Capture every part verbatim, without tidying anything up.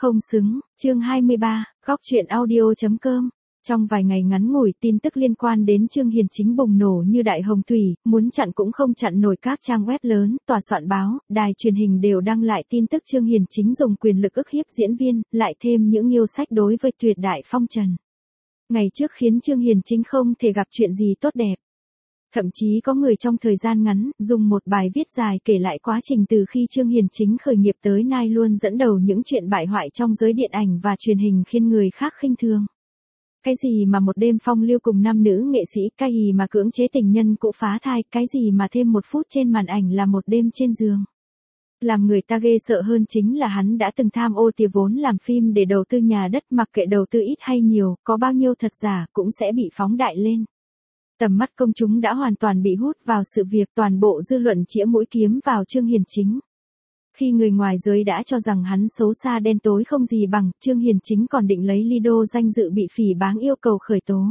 Không xứng, chương hai mươi ba, góc truyện audio.com. Trong vài ngày ngắn ngủi, tin tức liên quan đến Trương Hiền Chính bùng nổ như đại hồng thủy, muốn chặn cũng không chặn nổi. Các trang web lớn, tòa soạn báo, đài truyền hình đều đăng lại tin tức Trương Hiền Chính dùng quyền lực ức hiếp diễn viên, lại thêm những yêu sách đối với tuyệt đại phong trần. Ngày trước khiến Trương Hiền Chính không thể gặp chuyện gì tốt đẹp. Thậm chí có người trong thời gian ngắn, dùng một bài viết dài kể lại quá trình từ khi Trương Hiền Chính khởi nghiệp tới nay luôn dẫn đầu những chuyện bại hoại trong giới điện ảnh và truyền hình khiến người khác khinh thường. Cái gì mà một đêm phong lưu cùng nam nữ nghệ sĩ, cái gì mà cưỡng chế tình nhân cũ phá thai, cái gì mà thêm một phút trên màn ảnh là một đêm trên giường. Làm người ta ghê sợ hơn chính là hắn đã từng tham ô tiền vốn làm phim để đầu tư nhà đất, mặc kệ đầu tư ít hay nhiều, có bao nhiêu thật giả cũng sẽ bị phóng đại lên. Tầm mắt công chúng đã hoàn toàn bị hút vào sự việc, toàn bộ dư luận chĩa mũi kiếm vào Trương Hiền Chính. Khi người ngoài giới đã cho rằng hắn xấu xa đen tối không gì bằng, Trương Hiền Chính còn định lấy Lido danh dự bị phỉ báng yêu cầu khởi tố.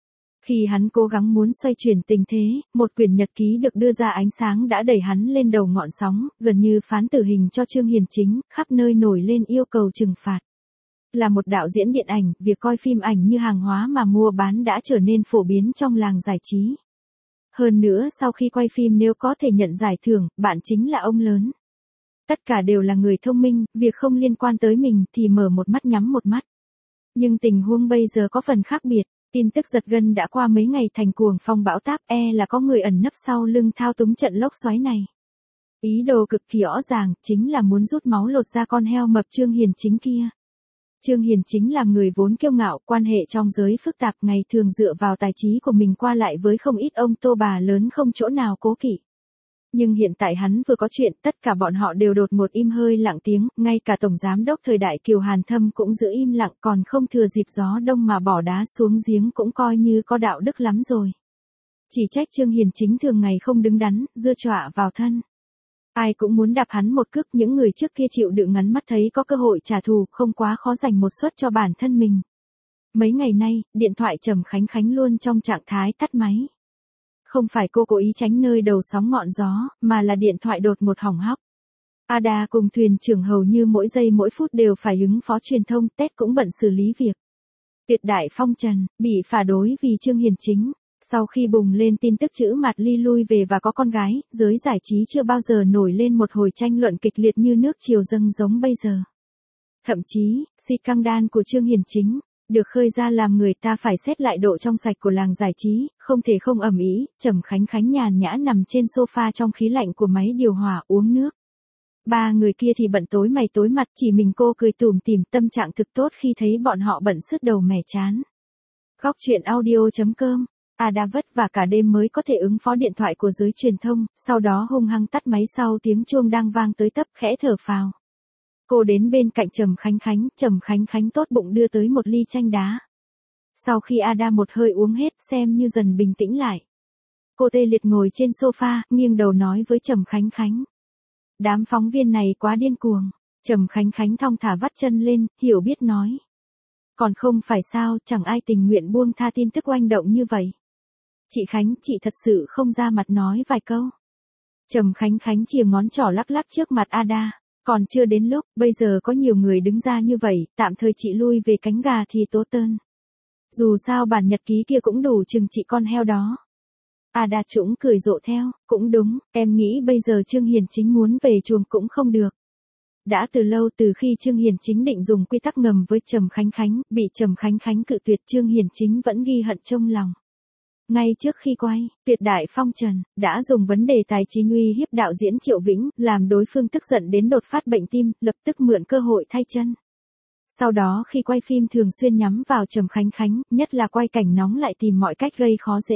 Khi hắn cố gắng muốn xoay chuyển tình thế, một quyển nhật ký được đưa ra ánh sáng đã đẩy hắn lên đầu ngọn sóng, gần như phán tử hình cho Trương Hiền Chính, khắp nơi nổi lên yêu cầu trừng phạt. Là một đạo diễn điện ảnh, việc coi phim ảnh như hàng hóa mà mua bán đã trở nên phổ biến trong làng giải trí. Hơn nữa sau khi quay phim nếu có thể nhận giải thưởng, bạn chính là ông lớn. Tất cả đều là người thông minh, việc không liên quan tới mình thì mở một mắt nhắm một mắt. Nhưng tình huống bây giờ có phần khác biệt, tin tức giật gân đã qua mấy ngày thành cuồng phong bão táp, e là có người ẩn nấp sau lưng thao túng trận lốc xoáy này. Ý đồ cực kỳ rõ ràng, chính là muốn rút máu lột ra con heo mập Trương Hiền Chính kia. Trương Hiền Chính là người vốn kiêu ngạo, quan hệ trong giới phức tạp, ngày thường dựa vào tài trí của mình qua lại với không ít ông tô bà lớn không chỗ nào cố kỵ. Nhưng hiện tại hắn vừa có chuyện, tất cả bọn họ đều đột ngột im hơi lặng tiếng, ngay cả Tổng Giám đốc thời đại Kiều Hàn Thâm cũng giữ im lặng, còn không thừa dịp gió đông mà bỏ đá xuống giếng cũng coi như có đạo đức lắm rồi. Chỉ trách Trương Hiền Chính thường ngày không đứng đắn, dưa chọa vào thân. Ai cũng muốn đạp hắn một cước, những người trước kia chịu đựng ngắn mắt thấy có cơ hội trả thù, không quá khó dành một suất cho bản thân mình. Mấy ngày nay, điện thoại Trầm Khánh Khánh luôn trong trạng thái tắt máy. Không phải cô cố ý tránh nơi đầu sóng ngọn gió, mà là điện thoại đột ngột hỏng hóc. Ada cùng thuyền trưởng hầu như mỗi giây mỗi phút đều phải ứng phó truyền thông, Tết cũng bận xử lý việc. Tuyệt đại phong trần, bị phản đối vì Trương Hiền Chính. Sau khi bùng lên tin tức chữ Mạt Ly lui về và có con gái, giới giải trí chưa bao giờ nổi lên một hồi tranh luận kịch liệt như nước triều dâng giống bây giờ. Thậm chí, scandal của Trương Hiền Chính được khơi ra làm người ta phải xét lại độ trong sạch của làng giải trí, không thể không ầm ĩ. Trầm Khánh Khánh nhàn nhã nằm trên sofa trong khí lạnh của máy điều hòa uống nước. Ba người kia thì bận tối mày tối mặt, chỉ mình cô cười tủm tỉm, tâm trạng thực tốt khi thấy bọn họ bận sứt đầu mẻ chán. Góc truyện audio.com. Ada vất vả cả đêm mới có thể ứng phó điện thoại của giới truyền thông, sau đó hung hăng tắt máy sau tiếng chuông đang vang tới tấp, khẽ thở phào. Cô đến bên cạnh Trầm Khánh Khánh, Trầm Khánh Khánh tốt bụng đưa tới một ly chanh đá. Sau khi Ada một hơi uống hết, xem như dần bình tĩnh lại. Cô tê liệt ngồi trên sofa, nghiêng đầu nói với Trầm Khánh Khánh. Đám phóng viên này quá điên cuồng. Trầm Khánh Khánh thong thả vắt chân lên, hiểu biết nói. Còn không phải sao, chẳng ai tình nguyện buông tha tin tức oanh động như vậy. Chị Khánh, chị thật sự không ra mặt nói vài câu. Trầm Khánh Khánh chìa ngón trỏ lắc lắc trước mặt Ada. Còn chưa đến lúc, bây giờ có nhiều người đứng ra như vậy, tạm thời chị lui về cánh gà thì tốt hơn. Dù sao bản nhật ký kia cũng đủ chừng trị con heo đó. Ada trũng cười rộ theo, cũng đúng, em nghĩ bây giờ Trương Hiền Chính muốn về chuồng cũng không được. Đã từ lâu từ khi Trương Hiền Chính định dùng quy tắc ngầm với Trầm Khánh Khánh, bị Trầm Khánh Khánh cự tuyệt, Trương Hiền Chính vẫn ghi hận trong lòng. Ngay trước khi quay, Tuyệt đại phong trần đã dùng vấn đề tài chính uy hiếp đạo diễn Triệu Vĩnh, làm đối phương tức giận đến đột phát bệnh tim, lập tức mượn cơ hội thay chân. Sau đó khi quay phim thường xuyên nhắm vào Trầm Khánh Khánh, nhất là quay cảnh nóng lại tìm mọi cách gây khó dễ.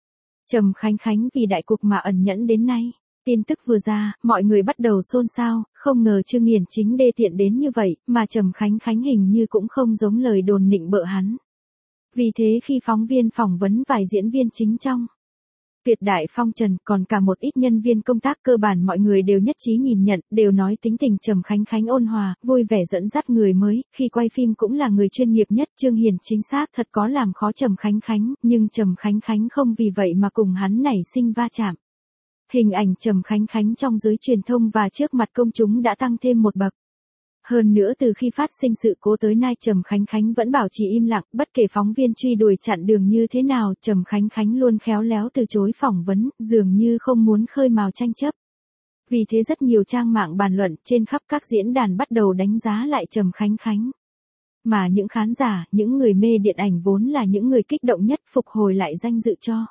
Trầm Khánh Khánh vì đại cục mà ẩn nhẫn đến nay. Tin tức vừa ra, mọi người bắt đầu xôn xao, không ngờ Trương Hiền Chính đê tiện đến như vậy, mà Trầm Khánh Khánh hình như cũng không giống lời đồn nịnh bợ hắn. Vì thế khi phóng viên phỏng vấn vài diễn viên chính trong Tuyệt đại phong trần, còn cả một ít nhân viên công tác, cơ bản mọi người đều nhất trí nhìn nhận, đều nói tính tình Trầm Khánh Khánh ôn hòa, vui vẻ dẫn dắt người mới, khi quay phim cũng là người chuyên nghiệp nhất. Trương Hiền Chính xác thật có làm khó Trầm Khánh Khánh, nhưng Trầm Khánh Khánh không vì vậy mà cùng hắn nảy sinh va chạm. Hình ảnh Trầm Khánh Khánh trong giới truyền thông và trước mặt công chúng đã tăng thêm một bậc. Hơn nữa từ khi phát sinh sự cố tới nay Trầm Khánh Khánh vẫn bảo trì im lặng, bất kể phóng viên truy đuổi chặn đường như thế nào, Trầm Khánh Khánh luôn khéo léo từ chối phỏng vấn, dường như không muốn khơi mào tranh chấp. Vì thế rất nhiều trang mạng bàn luận trên khắp các diễn đàn bắt đầu đánh giá lại Trầm Khánh Khánh. Mà những khán giả, những người mê điện ảnh vốn là những người kích động nhất phục hồi lại danh dự cho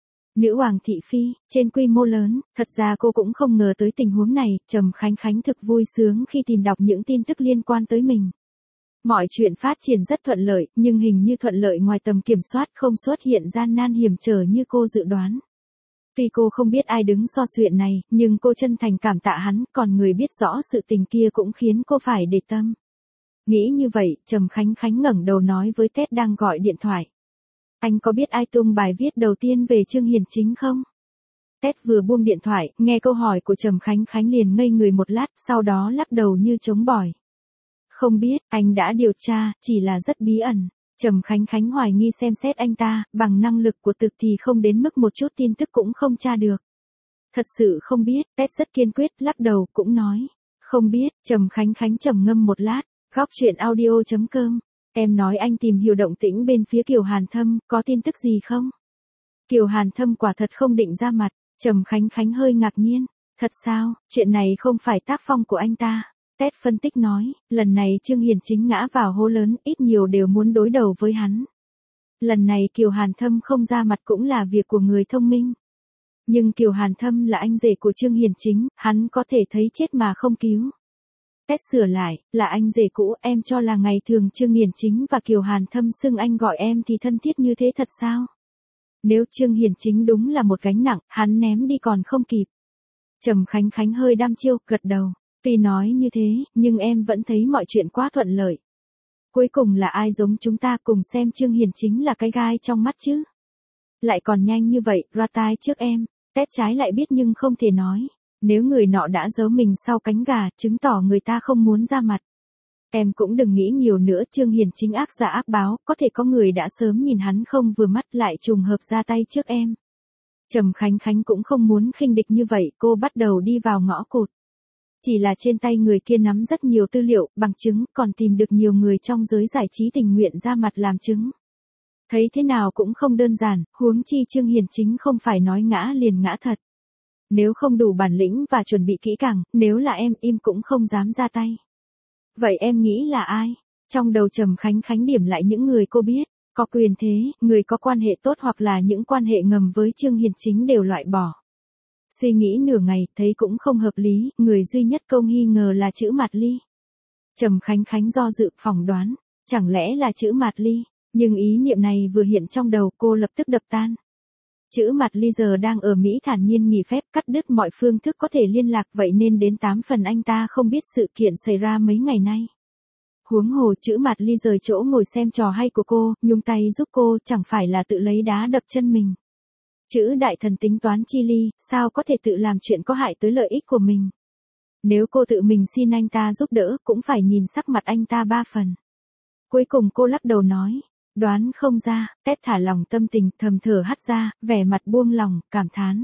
nữ hoàng thị phi, trên quy mô lớn. Thật ra cô cũng không ngờ tới tình huống này, Trầm Khánh Khánh thực vui sướng khi tìm đọc những tin tức liên quan tới mình. Mọi chuyện phát triển rất thuận lợi, nhưng hình như thuận lợi ngoài tầm kiểm soát, không xuất hiện gian nan hiểm trở như cô dự đoán. Tuy cô không biết ai đứng so chuyện này, nhưng cô chân thành cảm tạ hắn, còn người biết rõ sự tình kia cũng khiến cô phải để tâm. Nghĩ như vậy, Trầm Khánh Khánh ngẩng đầu nói với Ted đang gọi điện thoại. Anh có biết ai tung bài viết đầu tiên về Trương Hiền Chính không? Ted vừa buông điện thoại, nghe câu hỏi của Trầm Khánh Khánh liền ngây người một lát, sau đó lắc đầu như chống bỏi. Không biết, anh đã điều tra, chỉ là rất bí ẩn. Trầm Khánh Khánh hoài nghi xem xét anh ta, bằng năng lực của thực thì không đến mức một chút tin tức cũng không tra được. Thật sự không biết, Ted rất kiên quyết, lắc đầu, cũng nói. Không biết, Trầm Khánh Khánh trầm ngâm một lát, góc chuyện audio chấm com. Em nói anh tìm hiểu động tĩnh bên phía Kiều Hàn Thâm, có tin tức gì không? Kiều Hàn Thâm quả thật không định ra mặt, Trầm Khánh Khánh hơi ngạc nhiên. Thật sao, chuyện này không phải tác phong của anh ta. Ted phân tích nói, lần này Trương Hiền Chính ngã vào hố lớn, ít nhiều đều muốn đối đầu với hắn. Lần này Kiều Hàn Thâm không ra mặt cũng là việc của người thông minh. Nhưng Kiều Hàn Thâm là anh rể của Trương Hiền Chính, hắn có thể thấy chết mà không cứu. Ted sửa lại, là anh rể cũ, em cho là ngày thường Trương Hiền Chính và Kiều Hàn Thâm xưng anh gọi em thì thân thiết như thế thật sao? Nếu Trương Hiền Chính đúng là một gánh nặng, hắn ném đi còn không kịp. Trầm Khánh Khánh hơi đăm chiêu, gật đầu. Tuy nói như thế, nhưng em vẫn thấy mọi chuyện quá thuận lợi. Cuối cùng là ai giống chúng ta, cùng xem Trương Hiền Chính là cái gai trong mắt chứ? Lại còn nhanh như vậy, ra tai trước em. Ted trái lại biết nhưng không thể nói. Nếu người nọ đã giấu mình sau cánh gà, chứng tỏ người ta không muốn ra mặt. Em cũng đừng nghĩ nhiều nữa, Trương Hiền Chính ác giả ác báo, có thể có người đã sớm nhìn hắn không vừa mắt lại trùng hợp ra tay trước em. Trầm Khánh Khánh cũng không muốn khinh địch như vậy, cô bắt đầu đi vào ngõ cụt. Chỉ là trên tay người kia nắm rất nhiều tư liệu, bằng chứng, còn tìm được nhiều người trong giới giải trí tình nguyện ra mặt làm chứng. Thấy thế nào cũng không đơn giản, huống chi Trương Hiền Chính không phải nói ngã liền ngã thật. Nếu không đủ bản lĩnh và chuẩn bị kỹ càng, nếu là em im cũng không dám ra tay. Vậy em nghĩ là ai? Trong đầu Trầm Khánh Khánh điểm lại những người cô biết, có quyền thế, người có quan hệ tốt hoặc là những quan hệ ngầm với Trương Hiền Chính đều loại bỏ. Suy nghĩ nửa ngày, thấy cũng không hợp lý, người duy nhất cô nghi ngờ là chữ Mạt Ly. Trầm Khánh Khánh do dự, phỏng đoán, chẳng lẽ là chữ Mạt Ly, nhưng ý niệm này vừa hiện trong đầu cô lập tức đập tan. Chữ Mạt Ly giờ đang ở Mỹ thản nhiên nghỉ phép, cắt đứt mọi phương thức có thể liên lạc, vậy nên đến tám phần anh ta không biết sự kiện xảy ra mấy ngày nay. Huống hồ chữ Mạt Ly rời chỗ ngồi xem trò hay của cô, nhúng tay giúp cô, chẳng phải là tự lấy đá đập chân mình. Chữ đại thần tính toán chi ly, sao có thể tự làm chuyện có hại tới lợi ích của mình. Nếu cô tự mình xin anh ta giúp đỡ, cũng phải nhìn sắc mặt anh ta ba phần. Cuối cùng cô lắc đầu nói, đoán không ra. Ted thả lòng tâm tình, thầm thở hắt ra, vẻ mặt buông lòng, cảm thán.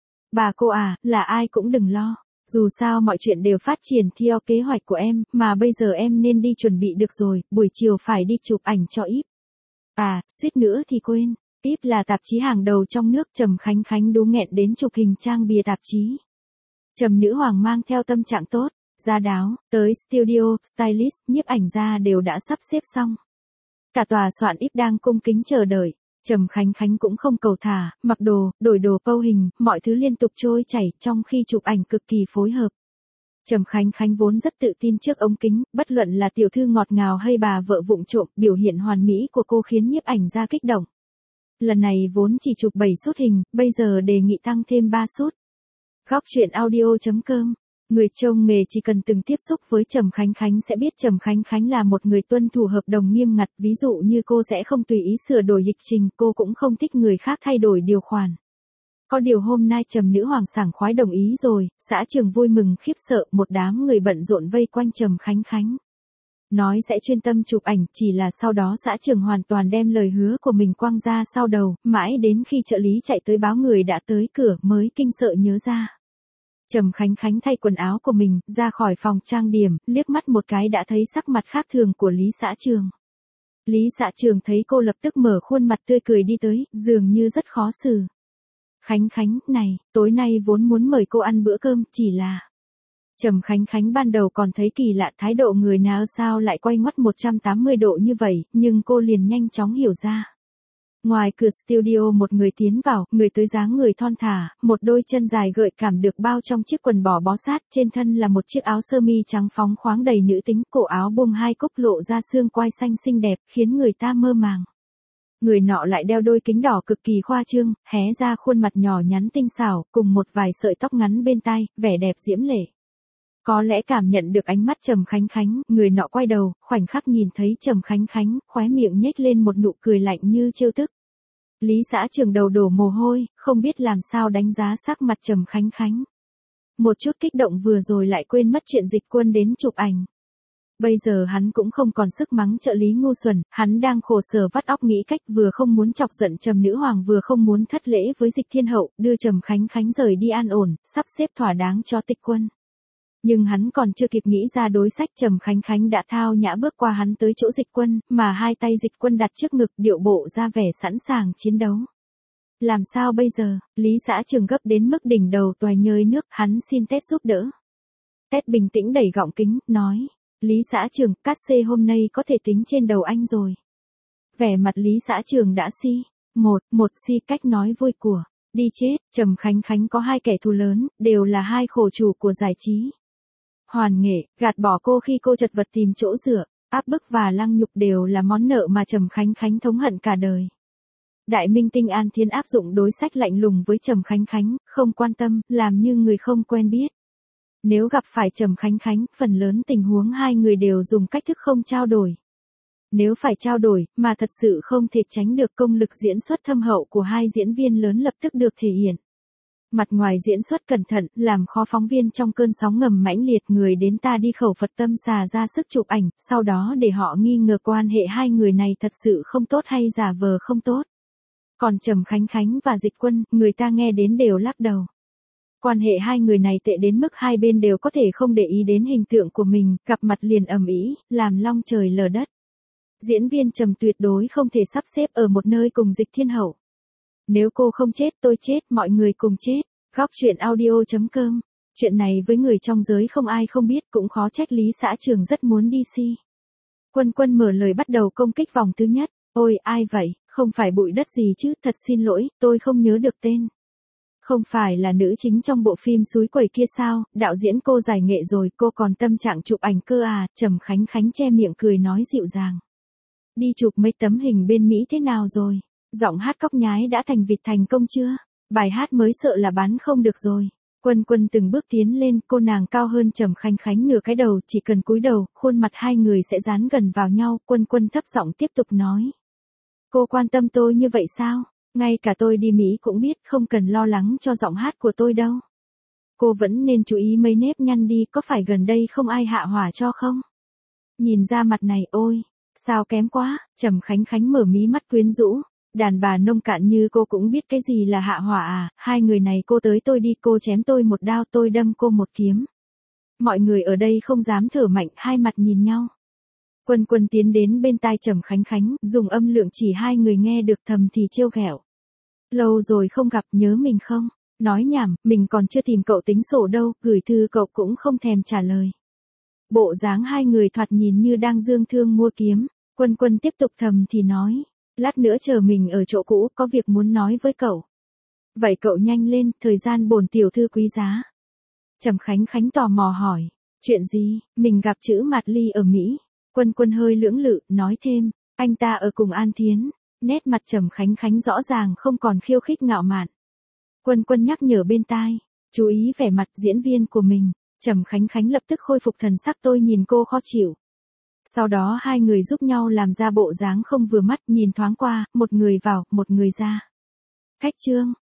Bà cô à, là ai cũng đừng lo. Dù sao mọi chuyện đều phát triển theo kế hoạch của em, mà bây giờ em nên đi chuẩn bị được rồi, buổi chiều phải đi chụp ảnh cho Íp. À, suýt nữa thì quên. Íp là tạp chí hàng đầu trong nước, Trầm Khánh Khánh đú nghẹn đến chụp hình trang bìa tạp chí. Trầm nữ hoàng mang theo tâm trạng tốt, gia đáo, tới studio, stylist, nhiếp ảnh gia đều đã sắp xếp xong. Cả tòa soạn Íp đang cung kính chờ đợi. Trầm Khánh Khánh cũng không cầu thả, mặc đồ, đổi đồ pâu hình, mọi thứ liên tục trôi chảy, trong khi chụp ảnh cực kỳ phối hợp. Trầm Khánh Khánh vốn rất tự tin trước ống kính, bất luận là tiểu thư ngọt ngào hay bà vợ vụng trộm, biểu hiện hoàn mỹ của cô khiến nhiếp ảnh gia kích động. Lần này vốn chỉ chụp bảy sút hình, bây giờ đề nghị tăng thêm ba sút. Góc chuyện audio chấm com. Người trông nghề chỉ cần từng tiếp xúc với Trầm Khánh Khánh sẽ biết Trầm Khánh Khánh là một người tuân thủ hợp đồng nghiêm ngặt, ví dụ như cô sẽ không tùy ý sửa đổi lịch trình, cô cũng không thích người khác thay đổi điều khoản. Có điều hôm nay Trầm nữ hoàng sảng khoái đồng ý rồi, xã trường vui mừng khiếp sợ, một đám người bận rộn vây quanh Trầm Khánh Khánh. Nói sẽ chuyên tâm chụp ảnh, chỉ là sau đó xã trường hoàn toàn đem lời hứa của mình quăng ra sau đầu, mãi đến khi trợ lý chạy tới báo người đã tới cửa mới kinh sợ nhớ ra. Trầm Khánh Khánh thay quần áo của mình, ra khỏi phòng trang điểm, liếc mắt một cái đã thấy sắc mặt khác thường của Lý Xã Trường. Lý Xã Trường thấy cô lập tức mở khuôn mặt tươi cười đi tới, dường như rất khó xử. Khánh Khánh, này, tối nay vốn muốn mời cô ăn bữa cơm, chỉ là... Trầm Khánh Khánh ban đầu còn thấy kỳ lạ thái độ người nào sao lại quay ngoắt một trăm tám mươi độ như vậy, nhưng cô liền nhanh chóng hiểu ra. Ngoài cửa studio một người tiến vào, người tới dáng người thon thả, một đôi chân dài gợi cảm được bao trong chiếc quần bò bó sát, trên thân là một chiếc áo sơ mi trắng phóng khoáng đầy nữ tính, cổ áo buông hai cúc lộ ra xương quai xanh xinh đẹp, khiến người ta mơ màng. Người nọ lại đeo đôi kính đỏ cực kỳ khoa trương, hé ra khuôn mặt nhỏ nhắn tinh xảo, cùng một vài sợi tóc ngắn bên tai, vẻ đẹp diễm lệ. Có lẽ cảm nhận được ánh mắt Trầm Khánh Khánh, người nọ quay đầu, khoảnh khắc nhìn thấy Trầm Khánh Khánh, khóe miệng nhếch lên một nụ cười lạnh như trêu tức. Lý Xã Trường đầu đổ mồ hôi, không biết làm sao đánh giá sắc mặt Trầm Khánh Khánh. Một chút kích động vừa rồi lại quên mất chuyện Dịch Quân đến chụp ảnh. Bây giờ hắn cũng không còn sức mắng trợ lý ngu xuẩn, hắn đang khổ sở vắt óc nghĩ cách vừa không muốn chọc giận Trầm Nữ Hoàng vừa không muốn thất lễ với Dịch Thiên Hậu, đưa Trầm Khánh Khánh rời đi an ổn, sắp xếp thỏa đáng cho Tịch Quân. Nhưng hắn còn chưa kịp nghĩ ra đối sách, Trầm Khánh Khánh đã thao nhã bước qua hắn tới chỗ Dịch Quân, mà hai tay Dịch Quân đặt trước ngực, điệu bộ ra vẻ sẵn sàng chiến đấu. Làm sao bây giờ? Lý Xã Trường gấp đến mức đỉnh đầu toài nhơi nước, hắn xin Tết giúp đỡ. Tết bình tĩnh đẩy gọng kính, nói. Lý Xã Trường, cát xê hôm nay có thể tính trên đầu anh rồi. Vẻ mặt Lý Xã Trường đã si. Một, một si cách nói vui của. Đi chết, Trầm Khánh Khánh có hai kẻ thù lớn, đều là hai khổ chủ của giải trí. Hoàn nghệ, gạt bỏ cô khi cô chật vật tìm chỗ dựa, áp bức và lăng nhục đều là món nợ mà Trầm Khánh Khánh thống hận cả đời. Đại minh tinh An Thiến áp dụng đối sách lạnh lùng với Trầm Khánh Khánh, không quan tâm, làm như người không quen biết. Nếu gặp phải Trầm Khánh Khánh, phần lớn tình huống hai người đều dùng cách thức không trao đổi. Nếu phải trao đổi, mà thật sự không thể tránh được, công lực diễn xuất thâm hậu của hai diễn viên lớn lập tức được thể hiện. Mặt ngoài diễn xuất cẩn thận, làm khó phóng viên trong cơn sóng ngầm mãnh liệt, người đến ta đi khẩu Phật tâm xà ra sức chụp ảnh, sau đó để họ nghi ngờ quan hệ hai người này thật sự không tốt hay giả vờ không tốt. Còn Trầm Khánh Khánh và Dịch Quân, người ta nghe đến đều lắc đầu. Quan hệ hai người này tệ đến mức hai bên đều có thể không để ý đến hình tượng của mình, gặp mặt liền ầm ĩ, làm long trời lở đất. Diễn viên Trầm tuyệt đối không thể sắp xếp ở một nơi cùng Dịch Thiên Hậu. Nếu cô không chết tôi chết, mọi người cùng chết. Góc truyện audio chấm com. Chuyện này với người trong giới không ai không biết, cũng khó trách Lý Xã Trường rất muốn đi si. Quân Quân mở lời bắt đầu công kích vòng thứ nhất. Ôi, ai vậy, không phải Bụi Đất gì chứ, thật xin lỗi, tôi không nhớ được tên. Không phải là nữ chính trong bộ phim Suối Quẩy kia sao, đạo diễn cô giải nghệ rồi, cô còn tâm trạng chụp ảnh cơ à, Trầm Khánh Khánh che miệng cười nói dịu dàng. Đi chụp mấy tấm hình bên Mỹ thế nào rồi? Giọng hát cóc nhái đã thành vịt thành công chưa? Bài hát mới sợ là bán không được rồi. Quân Quân từng bước tiến lên, cô nàng cao hơn Trầm Khánh Khánh nửa cái đầu, chỉ cần cúi đầu, khuôn mặt hai người sẽ dán gần vào nhau. Quân Quân thấp giọng tiếp tục nói. Cô quan tâm tôi như vậy sao? Ngay cả tôi đi Mỹ cũng biết, không cần lo lắng cho giọng hát của tôi đâu. Cô vẫn nên chú ý mấy nếp nhăn đi, có phải gần đây không ai hạ hỏa cho không? Nhìn ra mặt này, ôi, sao kém quá, Trầm Khánh Khánh mở mí mắt quyến rũ. Đàn bà nông cạn như cô cũng biết cái gì là hạ hỏa à, hai người này cô tới tôi đi, cô chém tôi một đao, tôi đâm cô một kiếm. Mọi người ở đây không dám thở mạnh, hai mặt nhìn nhau. Quân Quân tiến đến bên tai Trầm Khánh Khánh, dùng âm lượng chỉ hai người nghe được, thầm thì trêu ghẹo. Lâu rồi không gặp, nhớ mình không? Nói nhảm, mình còn chưa tìm cậu tính sổ đâu, gửi thư cậu cũng không thèm trả lời. Bộ dáng hai người thoạt nhìn như đang dương thương mua kiếm. Quân Quân tiếp tục thầm thì nói. Lát nữa chờ mình ở chỗ cũ, có việc muốn nói với cậu. Vậy cậu nhanh lên, thời gian bổn tiểu thư quý giá. Trầm Khánh Khánh tò mò hỏi. Chuyện gì? Mình gặp chữ Mạt Ly ở Mỹ. Quân Quân hơi lưỡng lự, nói thêm. Anh ta ở cùng An Thiến. Nét mặt Trầm Khánh Khánh rõ ràng không còn khiêu khích ngạo mạn. Quân Quân nhắc nhở bên tai. Chú ý vẻ mặt diễn viên của mình. Trầm Khánh Khánh lập tức khôi phục thần sắc, tôi nhìn cô khó chịu. Sau đó hai người giúp nhau làm ra bộ dáng không vừa mắt, nhìn thoáng qua, một người vào, một người ra. Khách trương,